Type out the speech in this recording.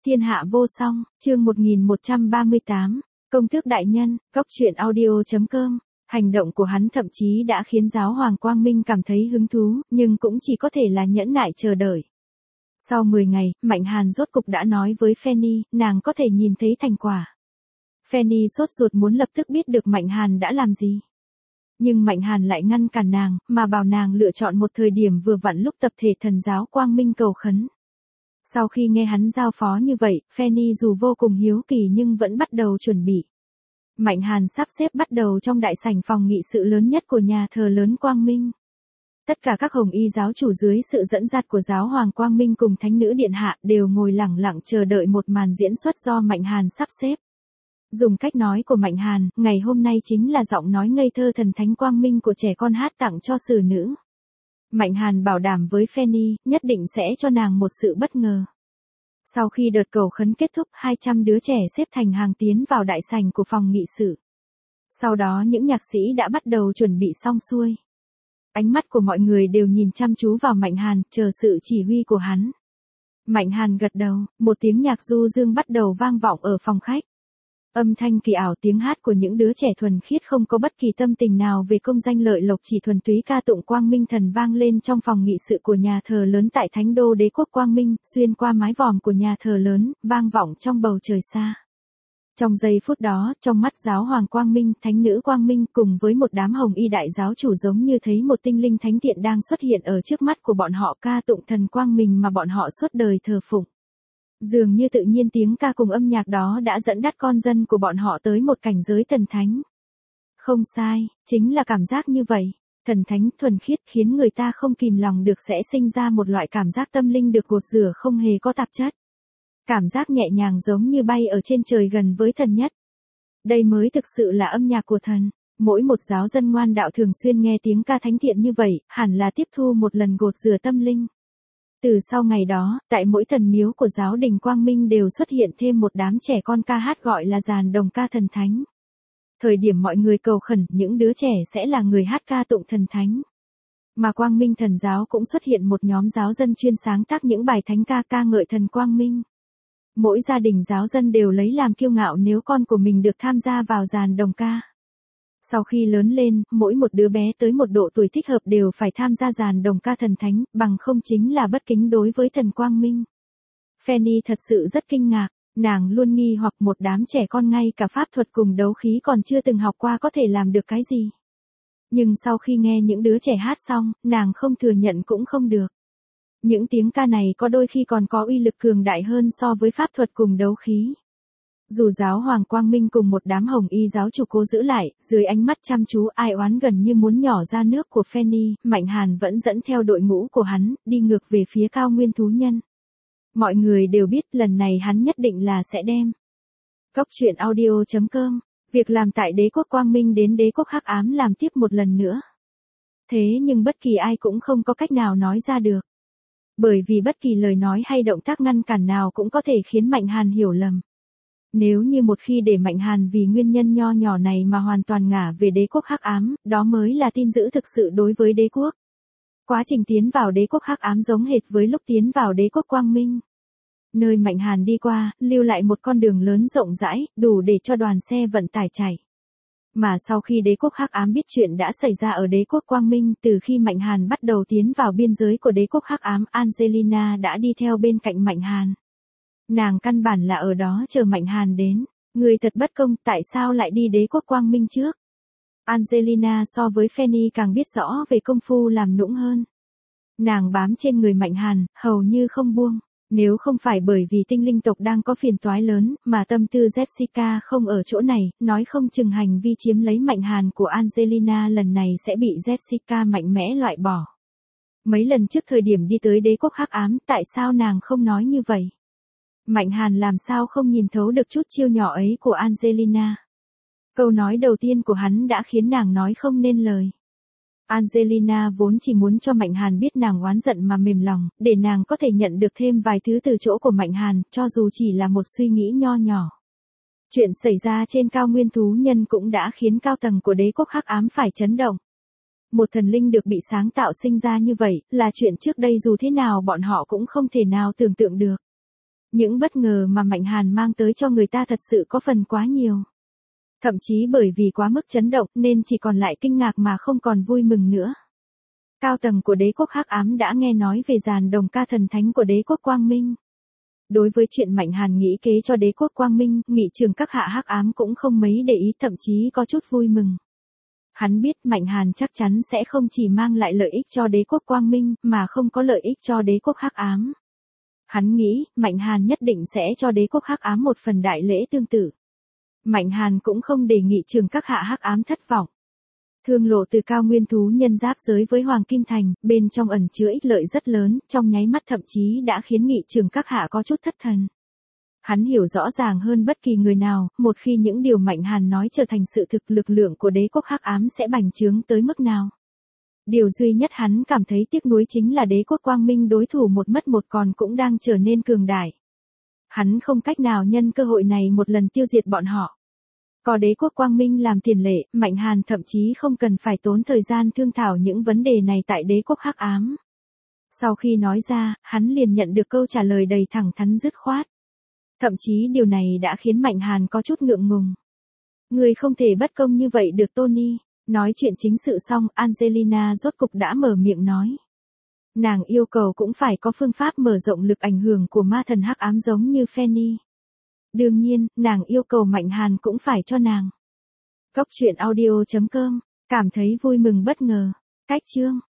Thiên hạ vô song, chương 1138, công tước đại nhân, góc truyện audio.com. Hành động của hắn thậm chí đã khiến giáo hoàng Quang Minh cảm thấy hứng thú, nhưng cũng chỉ có thể là nhẫn nại chờ đợi. Sau 10 ngày, Mạnh Hàn rốt cục đã nói với Fanny, nàng có thể nhìn thấy thành quả. Fanny sốt ruột muốn lập tức biết được Mạnh Hàn đã làm gì. Nhưng Mạnh Hàn lại ngăn cản nàng, mà bảo nàng lựa chọn một thời điểm vừa vặn lúc tập thể thần giáo Quang Minh cầu khấn. Sau khi nghe hắn giao phó như vậy, Fanny dù vô cùng hiếu kỳ nhưng vẫn bắt đầu chuẩn bị. Mạnh Hàn sắp xếp bắt đầu trong đại sảnh phòng nghị sự lớn nhất của nhà thờ lớn Quang Minh. Tất cả các hồng y giáo chủ dưới sự dẫn dắt của giáo hoàng Quang Minh cùng thánh nữ điện hạ đều ngồi lẳng lặng chờ đợi một màn diễn xuất do Mạnh Hàn sắp xếp. Dùng cách nói của Mạnh Hàn, ngày hôm nay chính là giọng nói ngây thơ thần thánh Quang Minh của trẻ con hát tặng cho xử nữ. Mạnh Hàn bảo đảm với Fanny, nhất định sẽ cho nàng một sự bất ngờ. Sau khi đợt cầu khấn kết thúc, 200 đứa trẻ xếp thành hàng tiến vào đại sảnh của phòng nghị sự. Sau đó những nhạc sĩ đã bắt đầu chuẩn bị xong xuôi. Ánh mắt của mọi người đều nhìn chăm chú vào Mạnh Hàn, chờ sự chỉ huy của hắn. Mạnh Hàn gật đầu, một tiếng nhạc du dương bắt đầu vang vọng ở phòng khách. Âm thanh kỳ ảo tiếng hát của những đứa trẻ thuần khiết không có bất kỳ tâm tình nào về công danh lợi lộc, chỉ thuần túy ca tụng Quang Minh thần vang lên trong phòng nghị sự của nhà thờ lớn tại Thánh đô đế quốc Quang Minh, xuyên qua mái vòm của nhà thờ lớn, vang vọng trong bầu trời xa. Trong giây phút đó, trong mắt giáo hoàng Quang Minh, thánh nữ Quang Minh cùng với một đám hồng y đại giáo chủ giống như thấy một tinh linh thánh thiện đang xuất hiện ở trước mắt của bọn họ, ca tụng thần quang minh mà bọn họ suốt đời thờ phụng. Dường như tự nhiên tiếng ca cùng âm nhạc đó đã dẫn dắt con dân của bọn họ tới một cảnh giới thần thánh. Không sai, chính là cảm giác như vậy. Thần thánh thuần khiết khiến người ta không kìm lòng được sẽ sinh ra một loại cảm giác tâm linh được gột rửa không hề có tạp chất. Cảm giác nhẹ nhàng giống như bay ở trên trời gần với thần nhất. Đây mới thực sự là âm nhạc của thần. Mỗi một giáo dân ngoan đạo thường xuyên nghe tiếng ca thánh thiện như vậy, hẳn là tiếp thu một lần gột rửa tâm linh. Từ sau ngày đó, tại mỗi thần miếu của giáo đình Quang Minh đều xuất hiện thêm một đám trẻ con ca hát gọi là dàn đồng ca thần thánh. Thời điểm mọi người cầu khẩn, những đứa trẻ sẽ là người hát ca tụng thần thánh. Mà Quang Minh thần giáo cũng xuất hiện một nhóm giáo dân chuyên sáng tác những bài thánh ca ca ngợi thần Quang Minh. Mỗi gia đình giáo dân đều lấy làm kiêu ngạo nếu con của mình được tham gia vào dàn đồng ca. Sau khi lớn lên, mỗi một đứa bé tới một độ tuổi thích hợp đều phải tham gia dàn đồng ca thần thánh, bằng không chính là bất kính đối với thần Quang Minh. Fanny thật sự rất kinh ngạc, nàng luôn nghi hoặc một đám trẻ con ngay cả pháp thuật cùng đấu khí còn chưa từng học qua có thể làm được cái gì. Nhưng sau khi nghe những đứa trẻ hát xong, nàng không thừa nhận cũng không được. Những tiếng ca này có đôi khi còn có uy lực cường đại hơn so với pháp thuật cùng đấu khí. Dù giáo hoàng Quang Minh cùng một đám hồng y giáo chủ cố giữ lại, dưới ánh mắt chăm chú ai oán gần như muốn nhỏ ra nước của Fanny, Mạnh Hàn vẫn dẫn theo đội ngũ của hắn, đi ngược về phía cao nguyên thú nhân. Mọi người đều biết lần này hắn nhất định là sẽ đem. Góc truyện audio.com, việc làm tại đế quốc Quang Minh đến đế quốc hắc ám làm tiếp một lần nữa. Thế nhưng bất kỳ ai cũng không có cách nào nói ra được. Bởi vì bất kỳ lời nói hay động tác ngăn cản nào cũng có thể khiến Mạnh Hàn hiểu lầm. Nếu như một khi để Mạnh Hàn vì nguyên nhân nho nhỏ này mà hoàn toàn ngả về đế quốc hắc ám, đó mới là tin dữ thực sự đối với đế quốc. Quá trình tiến vào đế quốc hắc ám giống hệt với lúc tiến vào đế quốc Quang Minh. Nơi Mạnh Hàn đi qua, lưu lại một con đường lớn rộng rãi, đủ để cho đoàn xe vận tải chạy. Mà sau khi đế quốc hắc ám biết chuyện đã xảy ra ở đế quốc Quang Minh, từ khi Mạnh Hàn bắt đầu tiến vào biên giới của đế quốc hắc ám, Angelina đã đi theo bên cạnh Mạnh Hàn. Nàng căn bản là ở đó chờ Mạnh Hàn đến. Người thật bất công, tại sao lại đi đế quốc Quang Minh trước? Angelina so với Fanny càng biết rõ về công phu làm nũng hơn. Nàng bám trên người Mạnh Hàn, hầu như không buông. Nếu không phải bởi vì tinh linh tộc đang có phiền toái lớn, mà tâm tư Jessica không ở chỗ này, nói không chừng hành vi chiếm lấy Mạnh Hàn của Angelina lần này sẽ bị Jessica mạnh mẽ loại bỏ. Mấy lần trước thời điểm đi tới đế quốc hắc ám, tại sao nàng không nói như vậy? Mạnh Hàn làm sao không nhìn thấu được chút chiêu nhỏ ấy của Angelina. Câu nói đầu tiên của hắn đã khiến nàng nói không nên lời. Angelina vốn chỉ muốn cho Mạnh Hàn biết nàng oán giận mà mềm lòng, để nàng có thể nhận được thêm vài thứ từ chỗ của Mạnh Hàn, cho dù chỉ là một suy nghĩ nho nhỏ. Chuyện xảy ra trên cao nguyên thú nhân cũng đã khiến cao tầng của đế quốc hắc ám phải chấn động. Một thần linh được bị sáng tạo sinh ra như vậy, là chuyện trước đây dù thế nào bọn họ cũng không thể nào tưởng tượng được. Những bất ngờ mà Mạnh Hàn mang tới cho người ta thật sự có phần quá nhiều. Thậm chí bởi vì quá mức chấn động nên chỉ còn lại kinh ngạc mà không còn vui mừng nữa. Cao tầng của đế quốc hắc ám đã nghe nói về dàn đồng ca thần thánh của đế quốc Quang Minh. Đối với chuyện Mạnh Hàn nghĩ kế cho đế quốc Quang Minh, nghị trường các hạ hắc ám cũng không mấy để ý, thậm chí có chút vui mừng. Hắn biết Mạnh Hàn chắc chắn sẽ không chỉ mang lại lợi ích cho đế quốc Quang Minh, mà không có lợi ích cho đế quốc hắc ám. Hắn nghĩ, Mạnh Hàn nhất định sẽ cho đế quốc hắc ám một phần đại lễ tương tự. Mạnh Hàn cũng không để nghị trường các hạ hắc ám thất vọng. Thương lộ từ cao nguyên thú nhân giáp giới với Hoàng Kim Thành, bên trong ẩn chứa ích lợi rất lớn, trong nháy mắt thậm chí đã khiến nghị trường các hạ có chút thất thần. Hắn hiểu rõ ràng hơn bất kỳ người nào, một khi những điều Mạnh Hàn nói trở thành sự thực, lực lượng của đế quốc hắc ám sẽ bành trướng tới mức nào. Điều duy nhất hắn cảm thấy tiếc nuối chính là đế quốc Quang Minh đối thủ một mất một còn cũng đang trở nên cường đại. Hắn không cách nào nhân cơ hội này một lần tiêu diệt bọn họ. Có đế quốc Quang Minh làm tiền lệ, Mạnh Hàn thậm chí không cần phải tốn thời gian thương thảo những vấn đề này tại đế quốc hắc ám. Sau khi nói ra, hắn liền nhận được câu trả lời đầy thẳng thắn dứt khoát. Thậm chí điều này đã khiến Mạnh Hàn có chút ngượng ngùng. Người không thể bất công như vậy được Tony. Nói chuyện chính sự xong, Angelina rốt cục đã mở miệng nói. Nàng yêu cầu cũng phải có phương pháp mở rộng lực ảnh hưởng của ma thần hắc ám giống như Fanny. Đương nhiên, nàng yêu cầu Mạnh Hàn cũng phải cho nàng. Góc truyện audio.com, cảm thấy vui mừng bất ngờ. Cách chương